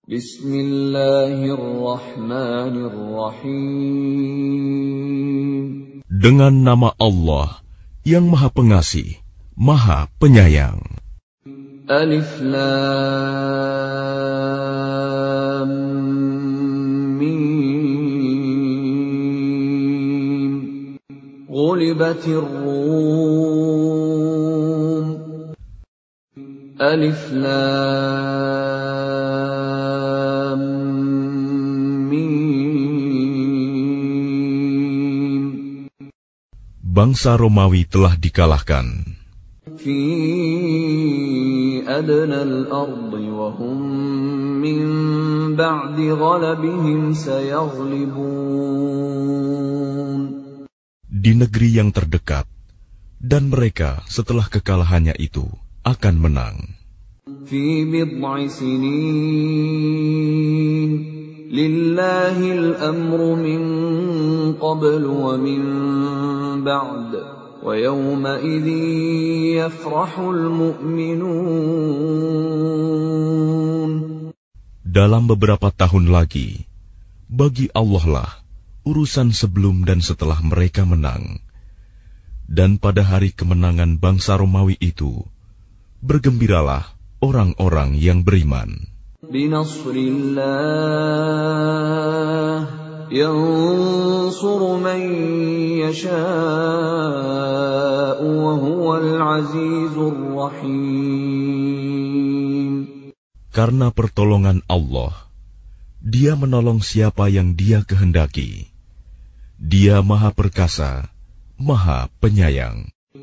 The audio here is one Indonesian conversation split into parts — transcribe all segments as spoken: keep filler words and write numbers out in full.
Bismillahirrahmanirrahim. Dengan nama Allah yang Maha Pengasih, Maha Penyayang. Alif Lam Mim. Ghulibatir Rum. Alif Lam Mim. Bangsa Romawi telah dikalahkan. Fi adna al-ardi wa hum min ba'di ghalabihim sayaghlibun. Di negeri yang terdekat, dan mereka setelah kekalahannya itu akan menang. Fi bid'i sinin lillahi al-amru min qabl wa min ba'd wa yawma idzin yafrahul mu'minun. Dalam beberapa tahun lagi, bagi Allah lah urusan sebelum dan setelah mereka menang. Dan pada hari kemenangan bangsa Romawi itu, bergembiralah orang-orang yang beriman. Binasrillah yansuru man yasha'u wa huwal azizur rahim. Karena pertolongan Allah, Dia menolong siapa yang Dia kehendaki. Dia Maha Perkasa, Maha Penyayang.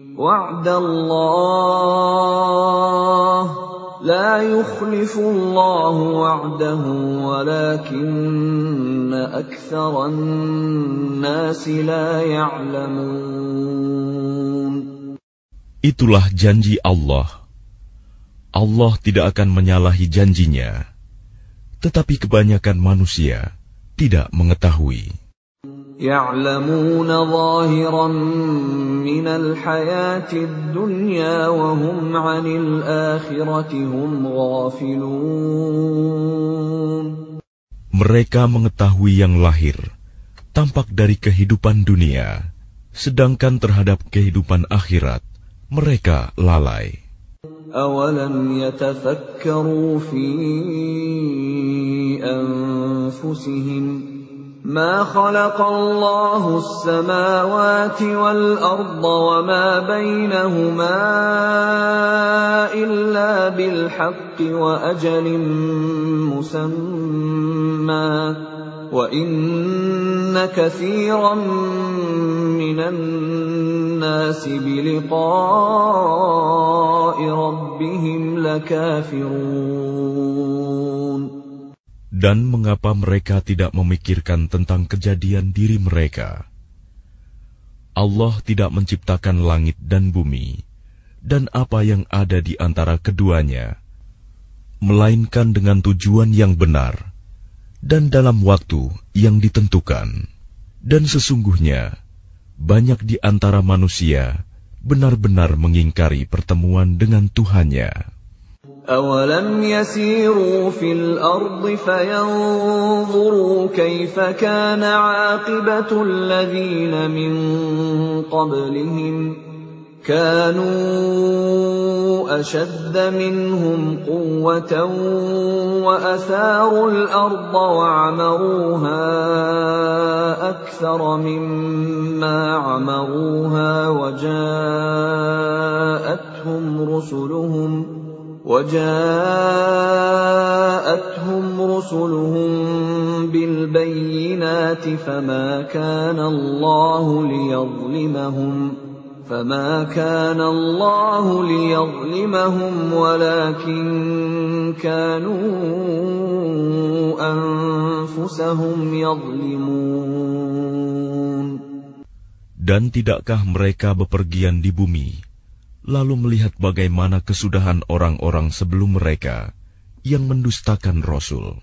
Wa'dallah la yukhlifullahu wa'dahu walakinna aktsaran nasi la ya'lamun. Itulah janji Allah. Allah tidak akan menyalahi janjinya, tetapi kebanyakan manusia tidak mengetahui. يَعْلَمُونَ ظَاهِرًا مِنَ الْحَيَاةِ الدُّنْيَا وَهُمْ عَنِ الْآخِرَةِ هُمْ غَافِلُونَ. Mereka mengetahui yang lahir, tampak dari kehidupan dunia, sedangkan terhadap kehidupan akhirat, mereka lalai. أَوَلَمْ يَتَفَكَّرُوا فِي أَنفُسِهِمْ ما خلق الله السماوات والأرض وما بينهما إلا بالحق وأجل مسمى وإن كثيرا من الناس بلقاء ربهم لكافرون. Dan mengapa mereka tidak memikirkan tentang kejadian diri mereka? Allah tidak menciptakan langit dan bumi, dan apa yang ada di antara keduanya, melainkan dengan tujuan yang benar, dan dalam waktu yang ditentukan. Dan sesungguhnya, banyak di antara manusia benar-benar mengingkari pertemuan dengan Tuhannya. أَوَلَمْ يَسِيرُوا فِي الْأَرْضِ فَيَنظُرُوا كَيْفَ كَانَ عَاقِبَةُ الَّذِينَ مِن قَبْلِهِمْ كَانُوا أَشَدَّ مِنْهُمْ قُوَّةً وَأَثَارُوا الْأَرْضَ وَعَمَرُوهَا أَكْثَرَ مِمَّا عَمَرُوهَا وَجَاءَتْهُمْ رُسُلُهُمْ وَجَاءَتْهُمْ رُسُلُهُم بِالْبَيِّنَاتِ فَمَا كَانَ اللَّهُ لِيَظْلِمَهُمْ فَمَا كَانَ اللَّهُ لِيَظْلِمَهُمْ وَلَكِن كَانُوا أَنفُسَهُمْ يَظْلِمُونَ. Dan tidakkah mereka bepergian di bumi, lalu melihat bagaimana kesudahan orang-orang sebelum mereka yang mendustakan Rasul?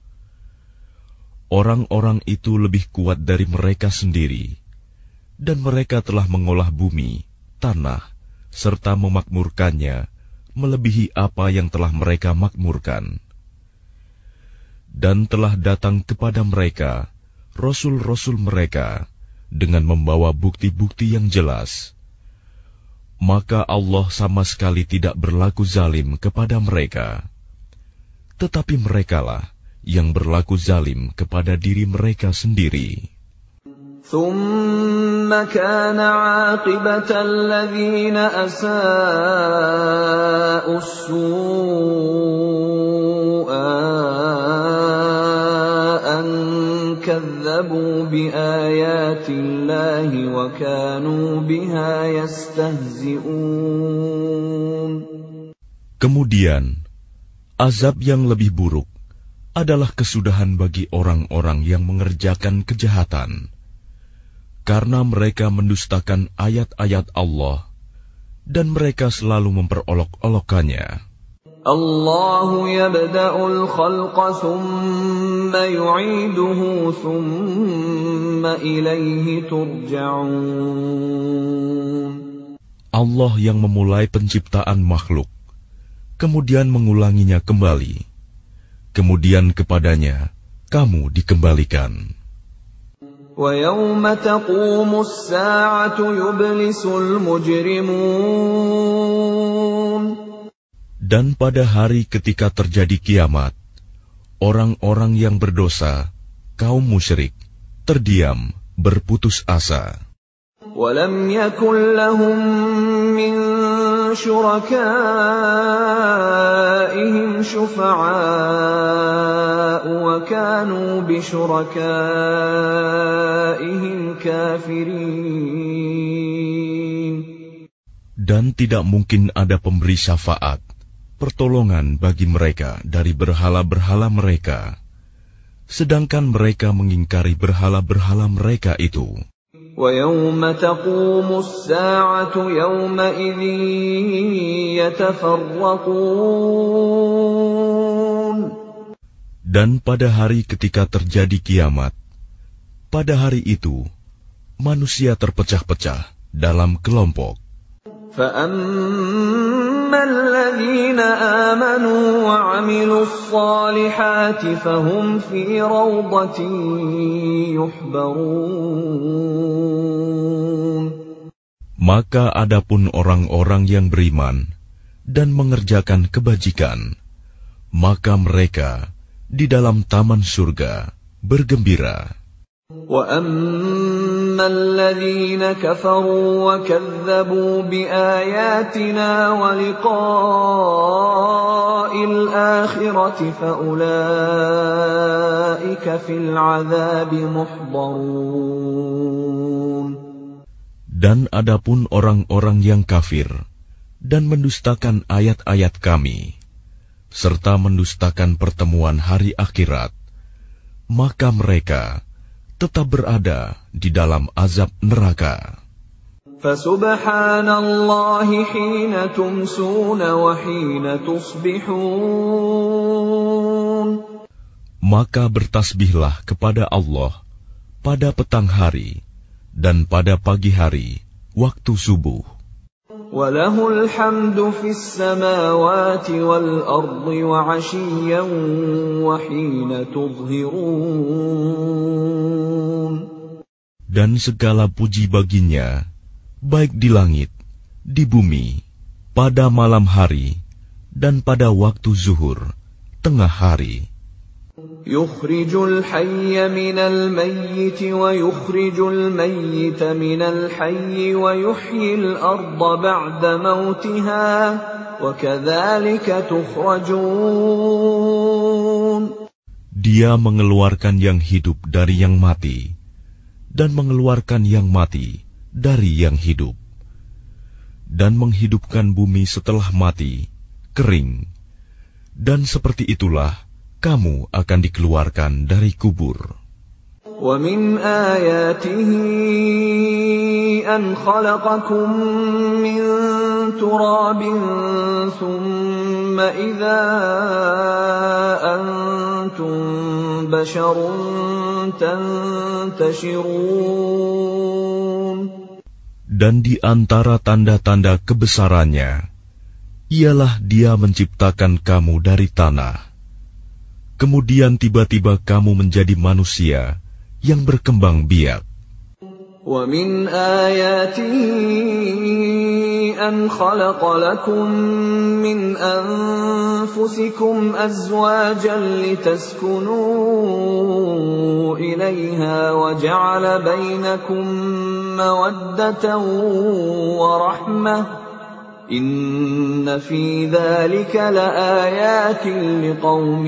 Orang-orang itu lebih kuat dari mereka sendiri, dan mereka telah mengolah bumi, tanah, serta memakmurkannya melebihi apa yang telah mereka makmurkan. dan telah datang kepada mereka rasul-rasul mereka dengan membawa bukti-bukti yang jelas, maka Allah sama sekali tidak berlaku zalim kepada mereka. Tetapi merekalah yang berlaku zalim kepada diri mereka sendiri. ثُمَّ كَانَ عَاقِبَةَ الَّذِينَ أَسَاءُوا السُّوءَ أَن كَذَّبُوا بِآيَاتِ اللَّهِ وَكَانُوا بِهَا يَسْتَهْزِئُونَ. Kemudian, azab yang lebih buruk adalah kesudahan bagi orang-orang yang mengerjakan kejahatan, karena mereka mendustakan ayat-ayat Allah dan mereka selalu memperolok-olokkannya. Allahu yabda'ul khalqa thumma yu'iduhu thumma ilayhi turja'un. Allah yang memulai penciptaan makhluk, kemudian mengulanginya kembali, kemudian kepadanya kamu dikembalikan. وَيَوْمَ تَقُومُ السَّاعَةُ يُبْلِسُ الْمُجْرِمُونَ. Dan pada hari ketika terjadi kiamat, orang-orang yang berdosa, kaum musyrik, terdiam, berputus asa. وَلَمْ يَكُنْ لَهُمْ مِنْ شُرَكَائِهِمْ شُفَعَاءُ وَكَانُوا بِشُرَكَائِهِمْ كَافِرِينَ. Dan tidak mungkin ada pemberi syafaat, pertolongan bagi mereka dari berhala-berhala mereka, sedangkan mereka mengingkari berhala-berhala mereka itu. وَيَوْمَ تَقُومُ السَّاعَةُ يَوْمَئِذٍ يَتَفَرَّقُونَ. Dan pada hari ketika terjadi kiamat, pada hari itu manusia terpecah-pecah dalam kelompok. فَأَمَّا الَّذِينَ آمَنُوا وَعَمِلُوا الصَّالِحَاتِ فَهُمْ فِي رَوْضَةٍ يُحْبَرُونَ. Maka adapun orang-orang yang beriman dan mengerjakan kebajikan, maka mereka di dalam taman surga bergembira. وَأَمَّا الَّذِينَ كَفَرُوا وَكَذَّبُوا بِآيَاتِنَا وَلِقَاءِ الْآخِرَةِ فَأُولَئِكَ فِي الْعَذَابِ مُحْضَرُونَ. Dan adapun orang-orang yang kafir dan mendustakan ayat-ayat kami, serta mendustakan pertemuan hari akhirat, maka mereka tetap berada di dalam azab neraka. Fasubhanallahi hina tumsuna wa hina tusbihun. Maka bertasbihlah kepada Allah pada petang hari dan pada pagi hari waktu subuh. Walahul hamdu fis samawati wal ardi wa 'ashiyyan wa hina tudhhirun. Dan segala puji baginya, baik di langit, di bumi, pada malam hari, dan pada waktu zuhur, tengah hari. Yukhrijul hayya minal mayyiti wa yukhrijul mayyita minal hayyi wa yuhyil arda ba'da mautiha wa kadzalika tukhrajun. Dia mengeluarkan yang hidup dari yang mati dan mengeluarkan yang mati dari yang hidup, dan menghidupkan bumi setelah mati, kering, dan seperti itulah kamu akan dikeluarkan dari kubur. Wa min ayatihi an khalaqakum min turabin thumma idza antum basharun tantashirun. Dan di antara tanda-tanda kebesarannya ialah Dia menciptakan kamu dari tanah, kemudian tiba-tiba kamu menjadi manusia yang berkembang biak. وَمِنْ آيَاتِهِ أَنْ خَلَقَ لَكُم مِّنْ أَنفُسِكُمْ أَزْوَاجًا لِتَسْكُنُوا إِلَيْهَا وَجَعَلَ بَيْنَكُم مَّوَدَّةً وَرَحْمَةً إِنَّ فِي ذَلِكَ لَآيَاتٍ لِقَوْمٍ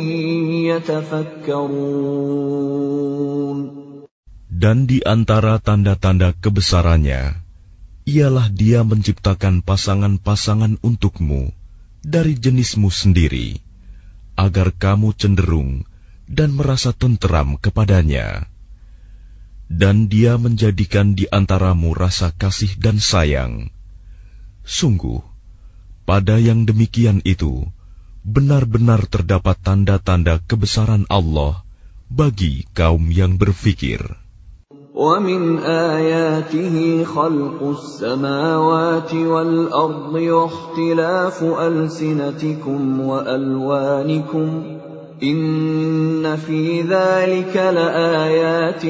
يَتَفَكَّرُونَ. Dan di antara tanda-tanda kebesarannya, ialah Dia menciptakan pasangan-pasangan untukmu dari jenismu sendiri, agar kamu cenderung dan merasa tenteram kepadanya. Dan Dia menjadikan di antaramu rasa kasih dan sayang. Sungguh, pada yang demikian itu, benar-benar terdapat tanda-tanda kebesaran Allah bagi kaum yang berfikir. وَمِنْ آيَاتِهِ خَلْقُ السَّمَاوَاتِ وَالْأَرْضِ وَاخْتِلَافُ أَلْسِنَتِكُمْ وَأَلْوَانِكُمْ إِنَّ فِي ذَلِكَ لَآيَاتٍ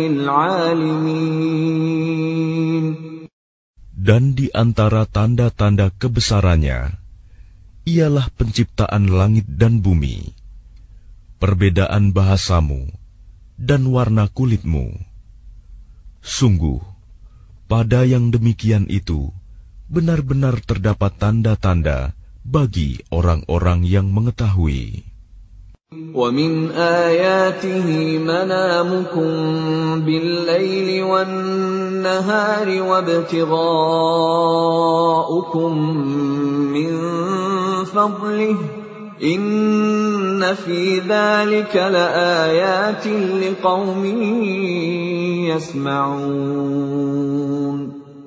لِلْعَالِمِينَ. Dan di antara tanda-tanda kebesarannya, ialah penciptaan langit dan bumi, perbedaan bahasamu, dan warna kulitmu. Sungguh, pada yang demikian itu, benar-benar terdapat tanda-tanda bagi orang-orang yang mengetahui. وَمِنْ آيَاتِهِ مَنَامُكُمْ بِاللَّيْلِ وَالنَّهَارِ وَابْتِغَاؤُكُمْ مِنْ فَضْلِهِ إِنَّ فِي ذَلِكَ لَآيَاتٍ لِقَوْمٍ يَسْمَعُونَ.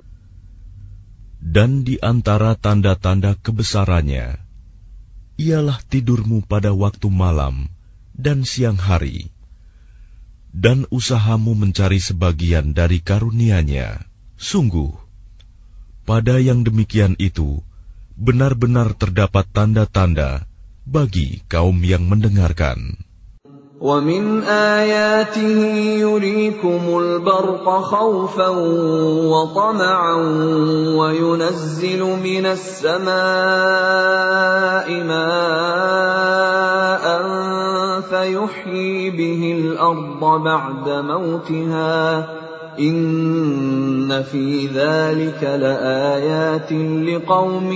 Dan di antara tanda-tanda kebesarannya, ialah tidurmu pada waktu malam dan siang hari, dan usahamu mencari sebagian dari karunia-Nya. Sungguh, pada yang demikian itu, benar-benar terdapat tanda-tanda bagi kaum yang mendengarkan. وَمِنْ آيَاتِهِ يُرِيكُمُ الْبَرْقَ خَوْفًا وَطَمَعًا وَيُنَزِّلُ مِنَ السَّمَاءِ مَاءً فَيُحْيِي بِهِ الْأَرْضَ بَعْدَ مَوْتِهَا إِنَّ فِي ذَلِكَ لَآيَاتٍ لِقَوْمٍ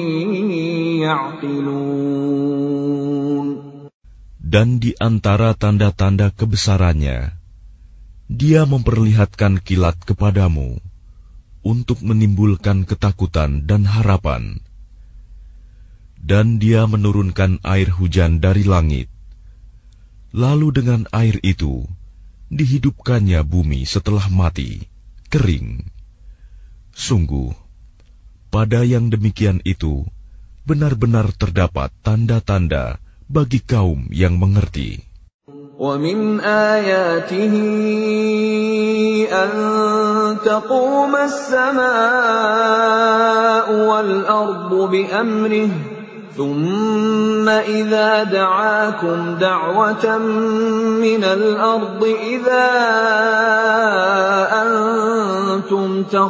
يَعْقِلُونَ. Dan di antara tanda-tanda kebesarannya, Dia memperlihatkan kilat kepadamu untuk menimbulkan ketakutan dan harapan. Dan Dia menurunkan air hujan dari langit. Lalu dengan air itu, dihidupkannya bumi setelah mati, kering. Sungguh, pada yang demikian itu, benar-benar terdapat tanda-tanda bagi kaum yang mengerti. وَمِنْ آيَاتِهِ أَن تَقُومَ السَّمَاءُ وَالْأَرْضُ بِأَمْرِهِ ثُمَّ إِذَا دَعَاكُمْ دَعْوَةً مِّنَ الْأَرْضِ إِذَا أَنْتُمْ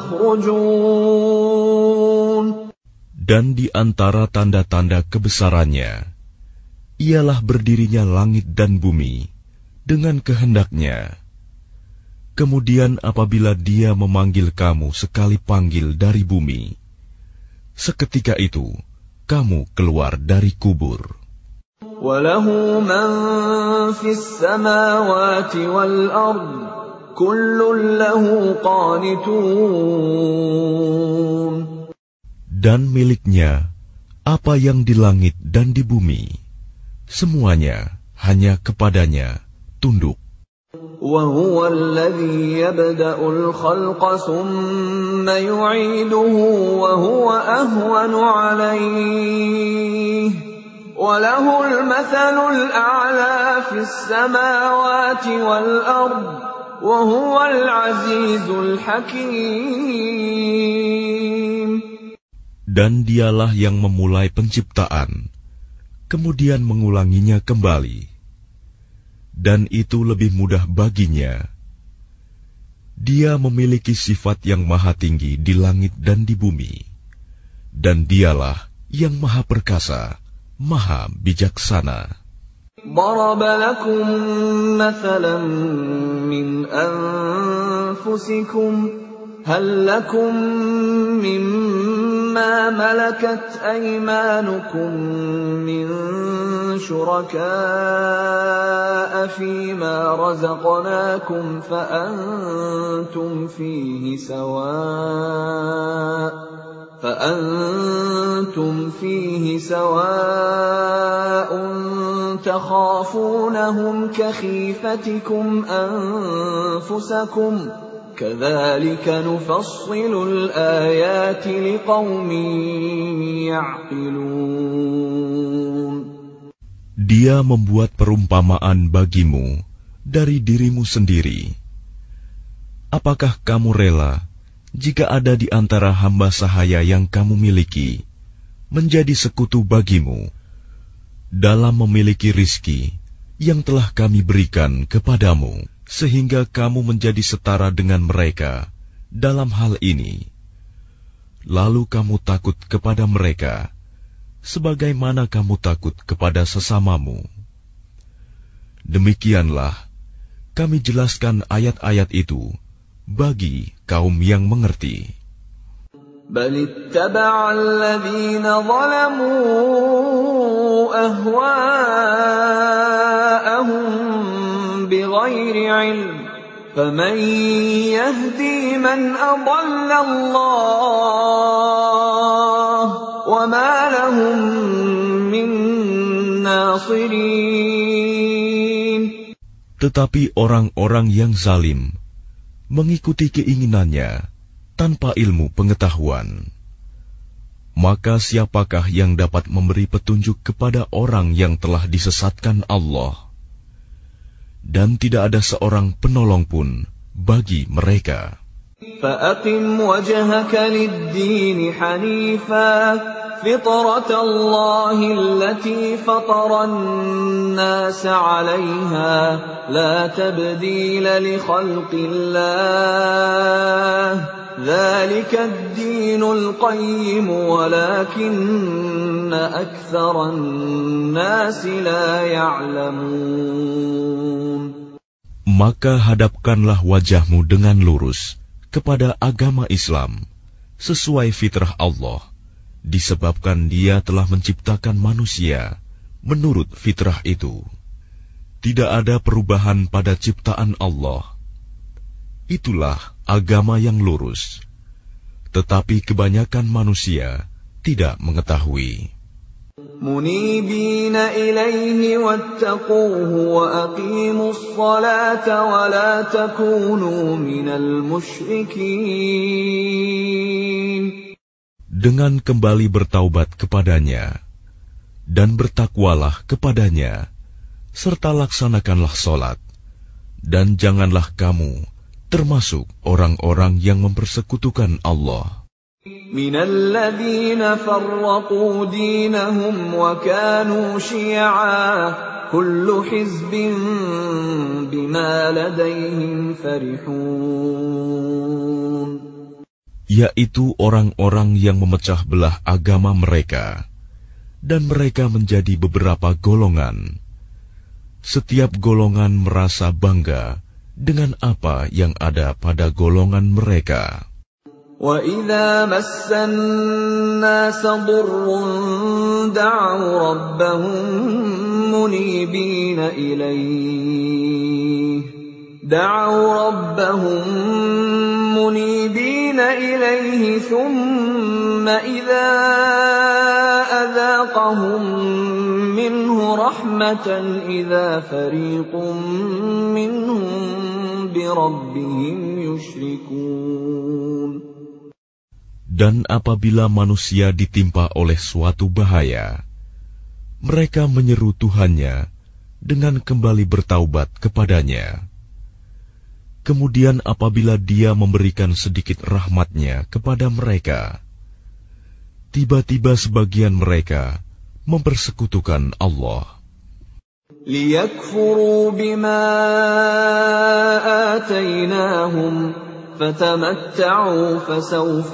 تَخْرُجُونَ. Dan di antara tanda-tanda kebesarannya, ialah berdirinya langit dan bumi dengan kehendaknya. Kemudian apabila Dia memanggil kamu sekali panggil dari bumi, seketika itu kamu keluar dari kubur. وَلَهُ مَنْ فِي السَّمَاوَاتِ وَالْأَرْضِ كُلٌّ لَهُ قَانِتُونَ. Dan miliknya apa yang di langit dan di bumi, semuanya hanya kepadanya tunduk. وَهُوَ الَّذِي يَبْدَأُ الْخَلْقَ ثُمَّ يُعِيدُهُ وَهُوَ أَهْوَنُ عَلَيْهِ وَلَهُ الْمَثَلُ الْأَعْلَى فِي السَّمَاوَاتِ وَالْأَرْضِ وَهُوَ الْعَزِيزُ الْحَكِيمُ. Dan Dialah yang memulai penciptaan, kemudian mengulanginya kembali. dan itu lebih mudah baginya. Dia memiliki sifat yang maha tinggi di langit dan di bumi, dan dialah yang maha perkasa, maha bijaksana. ضرب لكم مثلا من أنفسكم هل لكم مما ملكت أيمانكم من شركاء فيما رزقناكم فأنتم فيه سواء فأنتم فيه سواء تخافونهم كخيفتكم أنفسكم كذلك نفصل الآيات لقوم يعقلون. Dia membuat perumpamaan bagimu dari dirimu sendiri. Apakah kamu rela jika ada di antara hamba sahaya yang kamu miliki menjadi sekutu bagimu dalam memiliki rizki yang telah kami berikan kepadamu, sehingga kamu menjadi setara dengan mereka dalam hal ini, lalu kamu takut kepada mereka sebagaimana kamu takut kepada sesamamu. Demikianlah kami jelaskan ayat-ayat itu bagi kaum yang mengerti. بل اتبع الذين ظلموا أهواءهم بغير علم فمن يهدي من أضل الله وما لهم من ناصرين. Tetapi orang-orang yang zalim mengikuti keinginannya tanpa ilmu pengetahuan. Maka siapakah yang dapat memberi petunjuk kepada orang yang telah disesatkan Allah? Dan tidak ada seorang penolong pun bagi mereka. فَأَقِمْ وَجْهَكَ لِلدِّينِ حَنِيفًا فِطْرَةَ اللَّهِ الَّتِي فَطَرَ النَّاسَ عَلَيْهَا لَا تَبْدِيلَ لِخَلْقِ اللَّهِ ذَلِكَ الدِّينُ الْقَيِّمُ وَلَكِنَّ أَكْثَرَ النَّاسِ لَا يَعْلَمُونَ. Maka hadapkanlah wajahmu dengan lurus kepada agama Islam sesuai fitrah Allah, disebabkan Dia telah menciptakan manusia menurut fitrah itu. Tidak ada perubahan pada ciptaan Allah. Itulah agama yang lurus, tetapi kebanyakan manusia tidak mengetahui. منيبين إليه واتقوه وأقيموا الصلاة ولا تكونوا من المشركين. Dengan kembali bertaubat kepadanya dan bertakwalah kepadanya, serta laksanakanlah solat, dan janganlah kamu termasuk orang-orang yang mempersekutukan Allah. من الذين فرقوا دينهم وكانوا شيعا كل حزب بما لديهم فرحون. Yaitu orang-orang yang memecah belah agama mereka, dan mereka menjadi beberapa golongan. Setiap golongan merasa bangga dengan apa yang ada pada golongan mereka. وَإِذَا مَسَّ النَّاسَ ضُرٌّ دَعَوْا رَبَّهُم مُنِيبِينَ إِلَيْهِ دَعَوْا رَبَّهُم مُنِيبِينَ إِلَيْهِ ثُمَّ إِذَا أَذَاقَهُم مِّنْهُ رَحْمَةً إِذَا فَرِيقٌ مِّنْهُم بِرَبِّهِمْ يُشْرِكُونَ. Dan apabila manusia ditimpa oleh suatu bahaya, mereka menyeru Tuhannya dengan kembali bertaubat kepadanya. Kemudian apabila Dia memberikan sedikit rahmat-Nya kepada mereka, tiba-tiba sebagian mereka mempersekutukan Allah. لِيَكْفُرُوا بِمَا آتَيْنَاهُمْ فَتَمَتَّعُوا فَسَوْفَ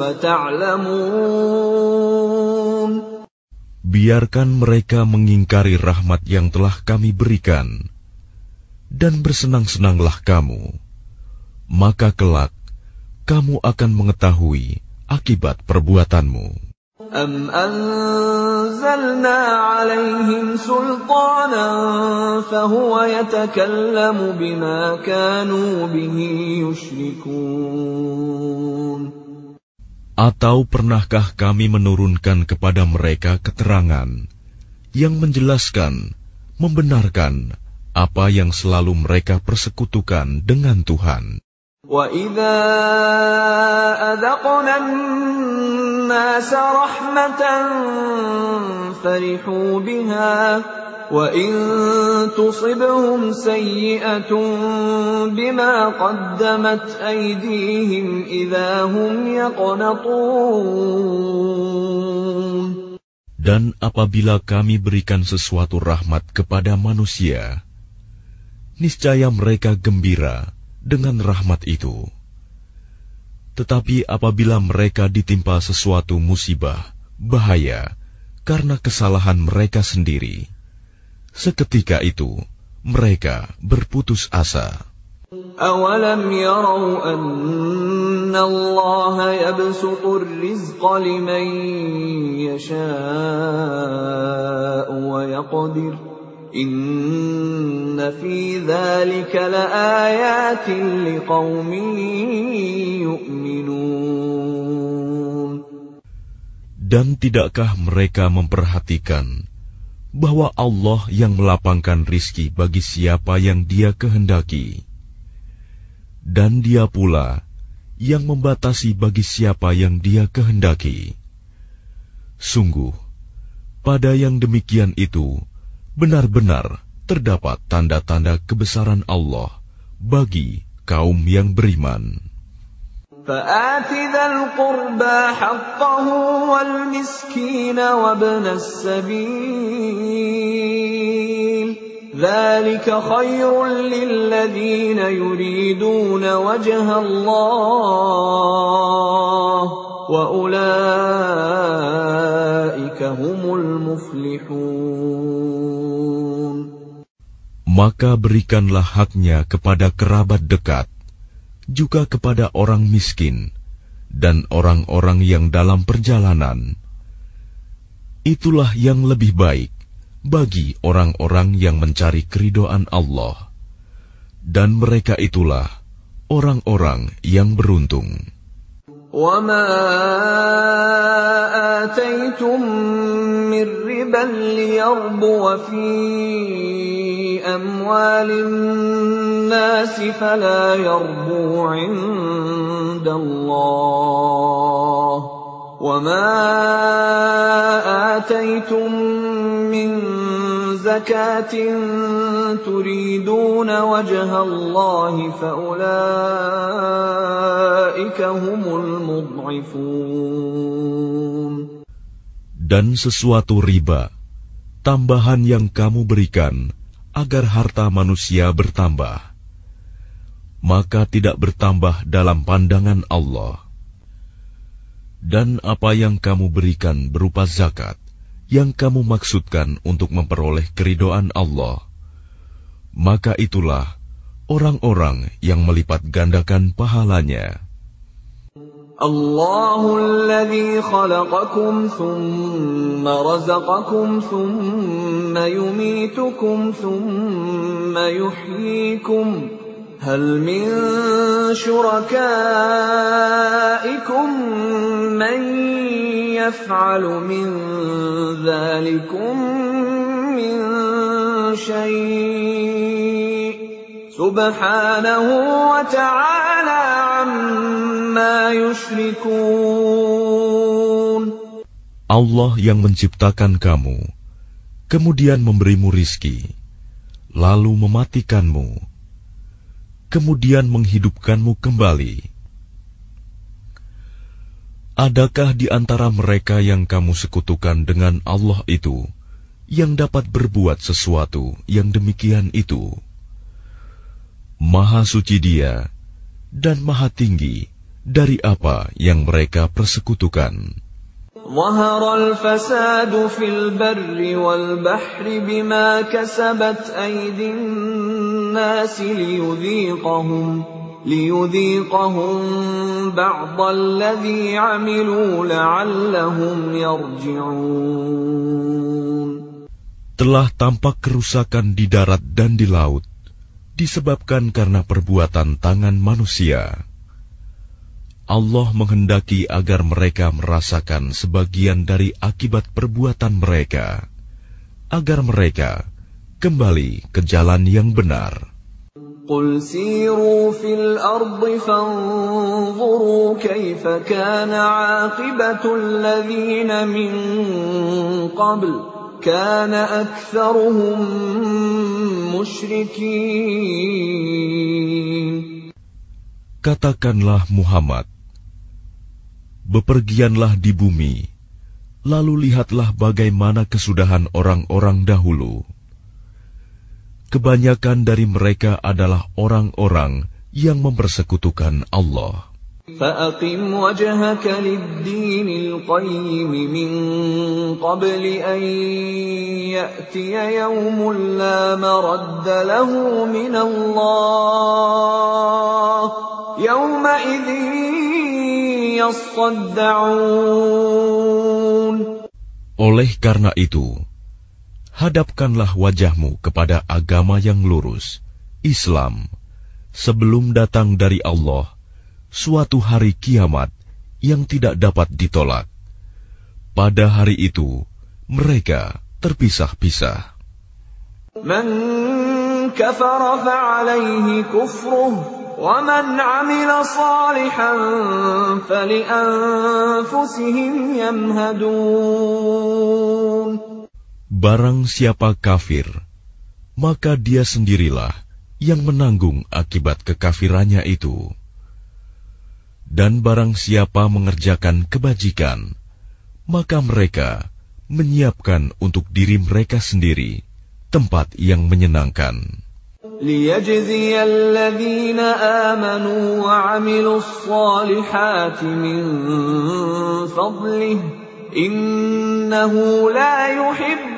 تَعْلَمُونَ. Biarkan mereka mengingkari rahmat yang telah kami berikan, dan bersenang-senanglah kamu, maka kelak kamu akan mengetahui akibat perbuatanmu. أَمْ أَنزَلْنَا عَلَيْهِمْ سُلْطَانًا فَهُوَ يَتَكَلَّمُ بِمَا كَانُوا بِهِ يُشْرِكُونَ. Atau pernahkah kami menurunkan kepada mereka keterangan yang menjelaskan, membenarkan apa yang selalu mereka persekutukan dengan Tuhan? وَإِذَا أَذَقْنَا النَّاسَ رَحْمَةً فَرِحُوا بِهَا وَإِن تُصِبْهُمْ سَيِّئَةٌ بِمَا قَدَّمَتْ أَيْدِيهِمْ إِذَا هُمْ يَقْنَطُونَ. Dan apabila kami berikan sesuatu rahmat kepada manusia, niscaya mereka gembira dengan rahmat itu. Tetapi apabila mereka ditimpa sesuatu musibah, bahaya, karena kesalahan mereka sendiri, seketika itu mereka berputus asa. أَوَلَمْ يَرَوْا أَنَّ اللَّهَ يَبْسُطُ الرِّزْقَ لِمَن يَشَاءُ وَيَقْدِرُ إِنَّ فِي ذَلِكَ لَآيَاتٍ لِقَوْمٍ يُؤْمِنُونَ. Dan tidakkah mereka memperhatikan bahwa Allah yang melapangkan rizki bagi siapa yang Dia kehendaki, dan Dia pula yang membatasi bagi siapa yang Dia kehendaki. Sungguh, pada yang demikian itu benar-benar terdapat tanda-tanda kebesaran Allah bagi kaum yang beriman. فَآتِ ذَا الْقُرْبَى حَقَّهُ وَالْمِسْكِينَ وَابْنَ السَّبِيلِ ذَلِكَ خَيْرٌ لِّلَّذِينَ يُرِيدُونَ وَجْهَ اللَّهِ وَأُولَٰئِكَ هُمُ الْمُفْلِحُونَ. Maka berikanlah haknya kepada kerabat dekat, juga kepada orang miskin, dan orang-orang yang dalam perjalanan. Itulah yang lebih baik bagi orang-orang yang mencari keridhaan Allah, dan mereka itulah orang-orang yang beruntung. وَمَا آتَيْتُم مِّن رِّبًا لِّيَرْبُوَ فِي أَمْوَالِ النَّاسِ فَلَا يَرْبُو عِندَ اللَّهِ وَمَا آتَيْتُم مِّن زَكَاةٍ تُرِيدُونَ وَجْهَ اللَّهِ فَأُولَٰئِكَ هُمُ الْمُضْعِفُونَ. Dan sesuatu riba, tambahan yang kamu berikan agar harta manusia bertambah, maka tidak bertambah dalam pandangan Allah. Dan apa yang kamu berikan berupa zakat, yang kamu maksudkan untuk memperoleh keridhaan Allah, maka itulah orang-orang yang melipat gandakan pahalanya. Allahu alladhi khalaqakum thumma razaqakum thumma yumitukum thumma yuhyikum hal min syurakaikum man yaf'alu min dhalikum min syai' subhanahu wa ta'ala amma yushrikun. Allah yang menciptakan kamu, kemudian memberimu rizki, lalu mematikanmu, kemudian menghidupkanmu kembali. Adakah di antara mereka yang kamu sekutukan dengan Allah itu yang dapat berbuat sesuatu yang demikian itu. Maha suci Dia dan maha tinggi dari apa yang mereka persekutukan. ظهر الفساد في البر والبحر بما كسبت أيدي الناس ليذيقهم ليذيقهم بعض الذي عملوا لعلهم يرجعون. Telah tampak kerusakan di darat dan di laut disebabkan karena perbuatan tangan manusia. Allah menghendaki agar mereka merasakan sebagian dari akibat perbuatan mereka, agar mereka kembali ke jalan yang benar. قُلْ سِيرُوا فِي الْأَرْضِ فَانظُرُوا كَيْفَ كَانَ عَاقِبَةُ الَّذِينَ مِنْ قَبْلُ كَانَ أَكْثَرُهُمْ مُشْرِكِينَ. Katakanlah Muhammad, bepergianlah di bumi, lalu lihatlah bagaimana kesudahan orang-orang dahulu. Kebanyakan dari mereka adalah orang-orang yang mempersekutukan Allah. فَأَقِمْ وَجْهَكَ لِلدِّينِ الْقَيِّمِ مِنْ قَبْلِ أَنْ يَأْتِيَ يَوْمٌ لَا مَرَدَّ لَهُ مِنَ اللَّهِ يَوْمَئِذٍ يَصَّدَّعُونَ. Oleh karena itu, hadapkanlah wajahmu kepada agama yang lurus, Islam, sebelum datang dari Allah suatu hari kiamat yang tidak dapat ditolak. Pada hari itu, mereka terpisah-pisah. Man kafara fa'alayhi kufruh, wa man 'amila salihan fali'anfusihim yamhadun. Barang siapa kafir, maka dia sendirilah yang menanggung akibat kekafirannya itu. Dan barang siapa mengerjakan kebajikan, maka mereka menyiapkan untuk diri mereka sendiri tempat yang menyenangkan. لِيَجْزِيَ الَّذِينَ آمَنُوا وَعَمِلُوا الصَّالِحَاتِ مِنْ فَضْلِهِ إِنَّهُ لَا يُحِبُّ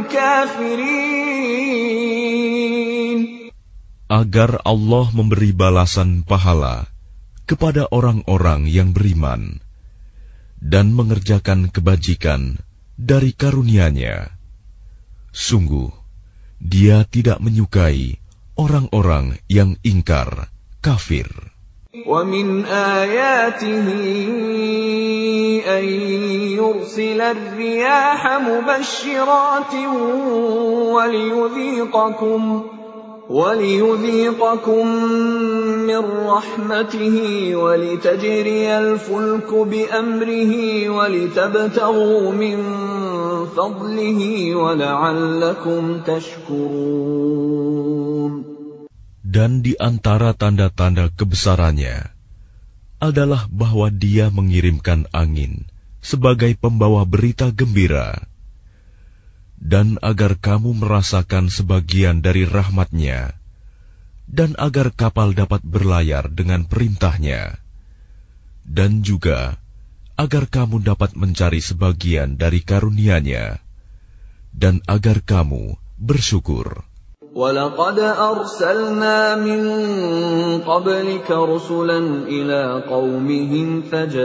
الْكَافِرِينَ. Agar Allah memberi balasan pahala kepada orang-orang yang beriman dan mengerjakan kebajikan dari karunia-Nya. Sungguh, Dia tidak menyukai orang-orang yang ingkar, kafir. وَمِنْ آيَاتِهِ أَنْ يُرْسِلَ الرِّيَاحَ مُبَشِّرَاتٍ وَلِيُذِيقَكُمْ وَلِيُذِيقَكُمْ مِنْ رَحْمَتِهِ وَلِتَجْرِيَ الْفُلْكُ بِأَمْرِهِ وَلِتَبْتَغُوا مِنْ فَضْلِهِ وَلَعَلَّكُمْ تَشْكُرُونَ. Dan di antara tanda-tanda kebesarannya adalah bahwa Dia mengirimkan angin sebagai pembawa berita gembira, dan agar kamu merasakan sebagian dari rahmat-Nya, dan agar kapal dapat berlayar dengan perintah-Nya, dan juga agar kamu dapat mencari sebagian dari karunia-Nya, dan agar kamu bersyukur. وَلَقَدْ أَرْسَلْنَا مِنْ قَبْلِكَ رُسُلًا إِلَى قَوْمِهِمْ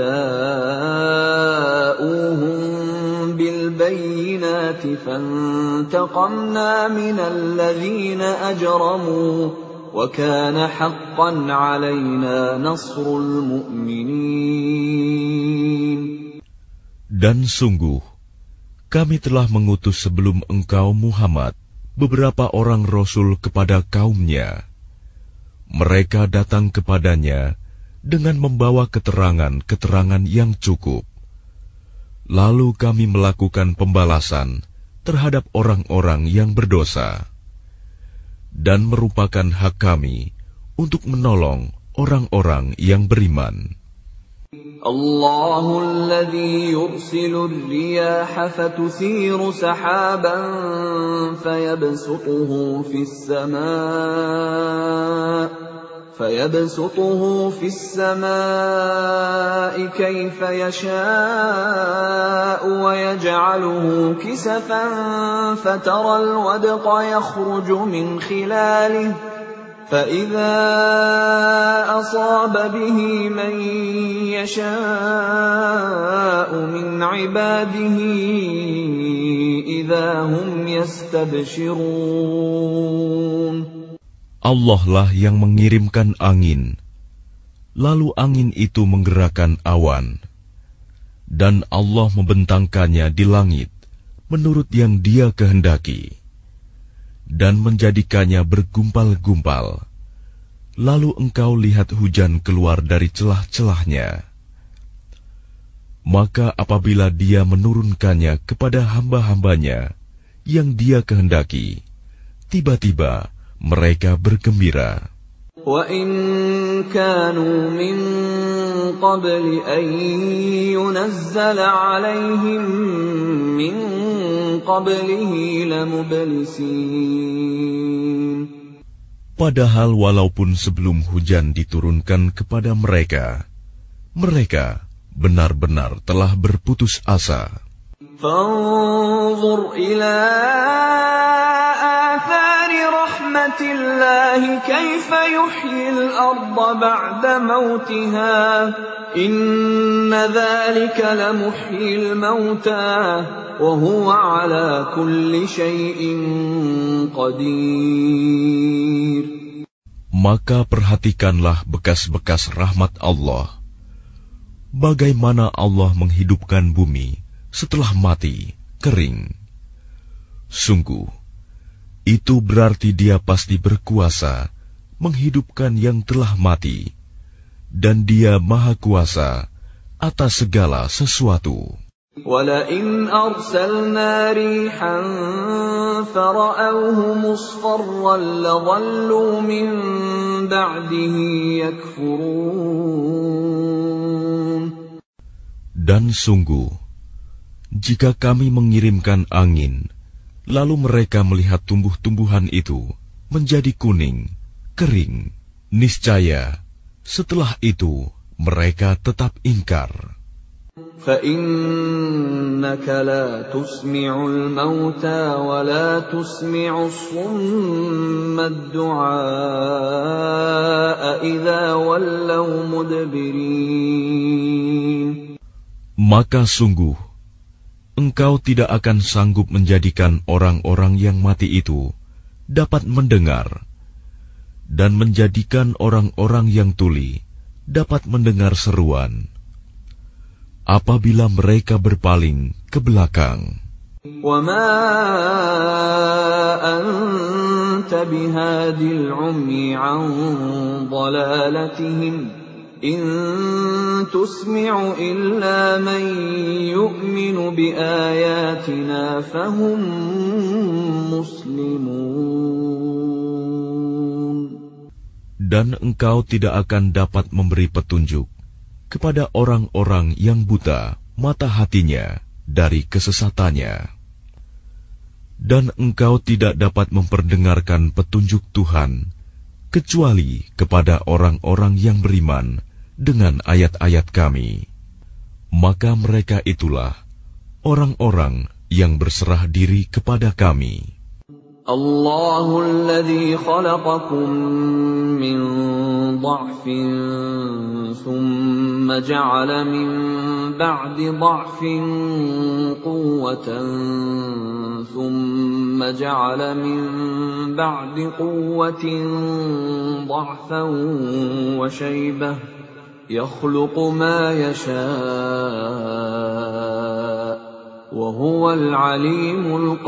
فَجَاءُوهُمْ بِالْبَيِّنَاتِ فَانْتَقَمْنَا مِنَ الَّذِينَ أَجْرَمُوا وَكَانَ حَقًّا عَلَيْنَا نَصْرُ الْمُؤْمِنِينَ. Dan sungguh, kami telah mengutus sebelum engkau Muhammad beberapa orang rasul kepada kaumnya. Mereka datang kepadanya dengan membawa keterangan-keterangan yang cukup. Lalu kami melakukan pembalasan terhadap orang-orang yang berdosa, dan merupakan hak kami untuk menolong orang-orang yang beriman. Allahu alladhi yursilu ar-riyaha fatuthiru sahaban fayabsutuhu fis samaa' فيبسطه في السماء كيف يشاء ويجعله كسفا فترى الودق يخرج من خلاله فإذا أصاب به من يشاء من عباده إذا هم يستبشرون. Allah lah yang mengirimkan angin, lalu angin itu menggerakkan awan, dan Allah membentangkannya di langit menurut yang Dia kehendaki, dan menjadikannya bergumpal-gumpal, lalu engkau lihat hujan keluar dari celah-celahnya. Maka apabila Dia menurunkannya kepada hamba-hambanya yang Dia kehendaki, tiba-tiba mereka bergembira. وَإِن كَانُوا مِن قَبْلِ أَن يُنَزَّلَ عَلَيْهِم مِّن قَبْلِهِ لَمُبْلِسِينَ. Padahal walaupun sebelum hujan diturunkan kepada mereka, mereka benar-benar telah berputus asa. فَانظُرْ إِلَىٰ آثَارِ رَحْمَةِ اللَّهِ كَيْفَ يُحْيِي الْأَرْضَ بَعْدَ مَوْتِهَا إِنَّ ذَلِكَ لَمُحْيِي الْمَوْتَىٰ وَهُوَ عَلَىٰ كُلِّ شَيْءٍ قَدِيرٌ. Maka perhatikanlah bekas-bekas rahmat Allah, bagaimana Allah menghidupkan bumi setelah mati, kering. Sungguh, itu berarti Dia pasti berkuasa menghidupkan yang telah mati, dan Dia Maha Kuasa atas segala sesuatu. وَلَئِنْ أَرْسَلْنَا رِيحًا فَرَأَوْهُ مُصْفَرًّا لَظَلُّوا مِنْ بَعْدِهِ يَكْفُرُونَ. Dan sungguh, jika kami mengirimkan angin, lalu mereka melihat tumbuh-tumbuhan itu menjadi kuning, kering, niscaya setelah itu mereka tetap ingkar. فَإِنَّكَ لَا تُسْمِعُ الْمَوْتَى وَلَا تُسْمِعُ الصُّمَّ الدُّعَاءَ إِذَا وَلَّوْا مُدْبِرِينَ. Maka sungguh, engkau tidak akan sanggup menjadikan orang-orang yang mati itu dapat mendengar, dan menjadikan orang-orang yang tuli dapat mendengar seruan apabila mereka berpaling ke belakang. وَمَا أَنْتَ بِهَادِ الْعُمْيِ عَنْ ضَلَالَتِهِمْ إِن تُسْمِعُ إِلَّا مَن يُؤْمِنُ بِآيَاتِنَا فَهُمْ مُسْلِمُونَ. Dan engkau tidak akan dapat memberi petunjuk kepada orang-orang yang buta mata hatinya dari kesesatannya. Dan engkau tidak dapat memperdengarkan petunjuk Tuhan kecuali kepada orang-orang yang beriman dengan ayat-ayat kami. Maka mereka itulah orang-orang yang berserah diri kepada kami. Allahu alladhi khalaqakum min dha'fin thumma ja'ala min ba'di dha'fin quwwatan thumma ja'ala min ba'di quwwatin dha'fan wa shaybah yakhluqu ma yasha' wa huwal alimul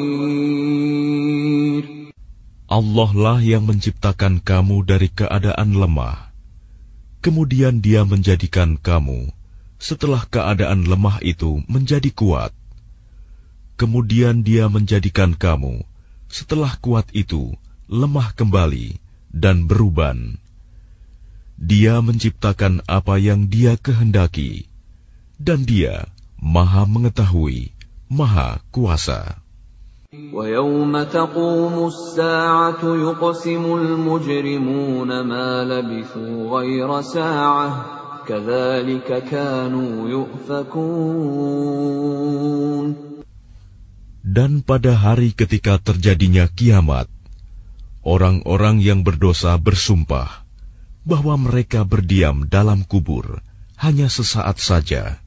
qadir. Allah lah yang menciptakan kamu dari keadaan lemah, kemudian Dia menjadikan kamu setelah keadaan lemah itu menjadi kuat, kemudian Dia menjadikan kamu setelah kuat itu lemah kembali dan beruban. Dia menciptakan apa yang Dia kehendaki, dan Dia Maha Mengetahui, Maha Kuasa. وَيَوْمَ تَقُومُ السَّاعَةُ يُقْسِمُ الْمُجْرِمُونَ مَا لَبِثُوا غَيْرَ سَاعَةٍ كَذَلِكَ كَانُوا يُؤْفَكُونَ. Dan pada hari ketika terjadinya kiamat, orang-orang yang berdosa bersumpah bahwa mereka berdiam dalam kubur hanya sesaat saja.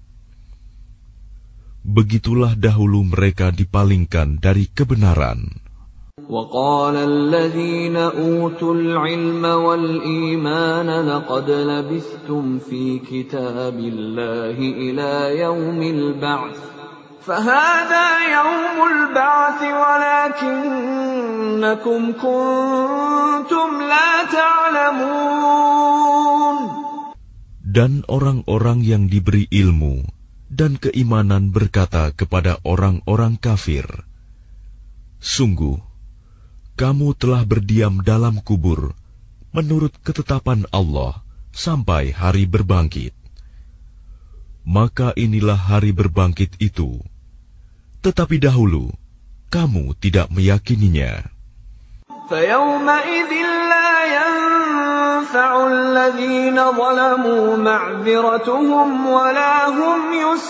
Begitulah dahulu mereka dipalingkan dari kebenaran. وَقَالَ الَّذِينَ أُوتُوا الْعِلْمَ وَالْإِيمَانَ لَقَدْ لَبِثْتُمْ فِي كِتَابِ اللَّهِ إِلَى يَوْمِ الْبَعْثِ فَهَذَا يَوْمُ الْبَعْثِ وَلَكِنَّكُمْ كُنتُمْ لَا تَعْلَمُونَ. Dan orang-orang yang diberi ilmu dan keimanan berkata kepada orang-orang kafir, sungguh, kamu telah berdiam dalam kubur menurut ketetapan Allah sampai hari berbangkit. Maka inilah hari berbangkit itu. Tetapi dahulu, kamu tidak meyakininya. فَيَوْمَئِذٍ لَا يَنفَعُ الَّذِينَ ظَلَمُوا مَعْذِرَتُهُمْ وَلَا هُمْ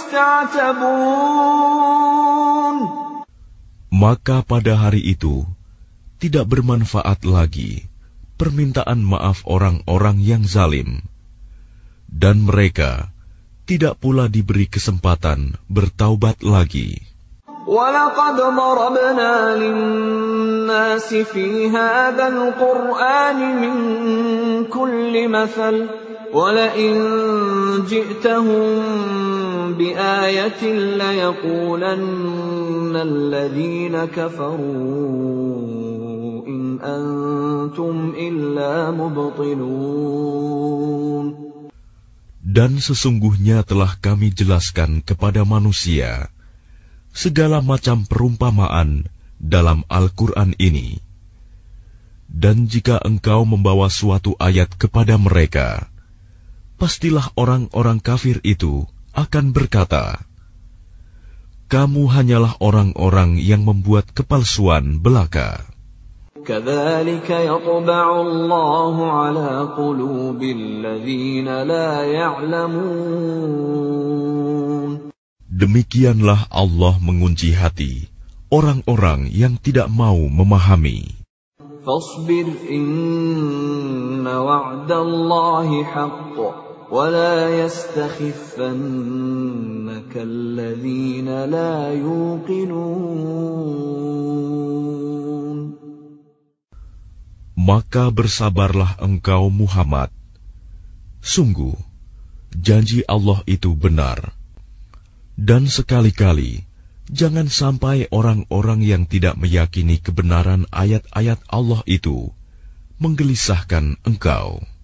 يُسْتَعْتَبُونَ. Maka pada hari itu, tidak bermanfaat lagi permintaan maaf orang-orang yang zalim, dan mereka tidak pula diberi kesempatan bertaubat lagi. وَلَقَدْ ضَرَبْنَا لِلنَّاسِ فِي هَذَا الْقُرْآنِ مِنْ كُلِّ مَثَلٍ وَلَئِنْ جِئْتَهُمْ بِآيَةٍ لَيَقُولَنَّ الَّذِينَ كَفَرُوا إِنْ أَنْتُمْ إِلَّا مُبْطِلُونَ. Dan sesungguhnya telah kami jelaskan kepada manusia segala macam perumpamaan dalam Al-Quran ini. Dan jika engkau membawa suatu ayat kepada mereka, pastilah orang-orang kafir itu akan berkata, kamu hanyalah orang-orang yang membuat kepalsuan belaka. كَذَلِكَ يَطْبَعُ اللَّهُ عَلَى قُلُوبِ الَّذِينَ لَا يَعْلَمُونَ. Demikianlah Allah mengunci hati orang-orang yang tidak mau memahami. فَاصْبِرْ إِنَّ وَعْدَ اللَّهِ حَقٌّ وَلَا يَسْتَخِفَّنَّكَ الَّذِينَ لَا يُوقِنُونَ. Maka bersabarlah engkau Muhammad. Sungguh, janji Allah itu benar. Dan sekali-kali, jangan sampai orang-orang yang tidak meyakini kebenaran ayat-ayat Allah itu menggelisahkan engkau.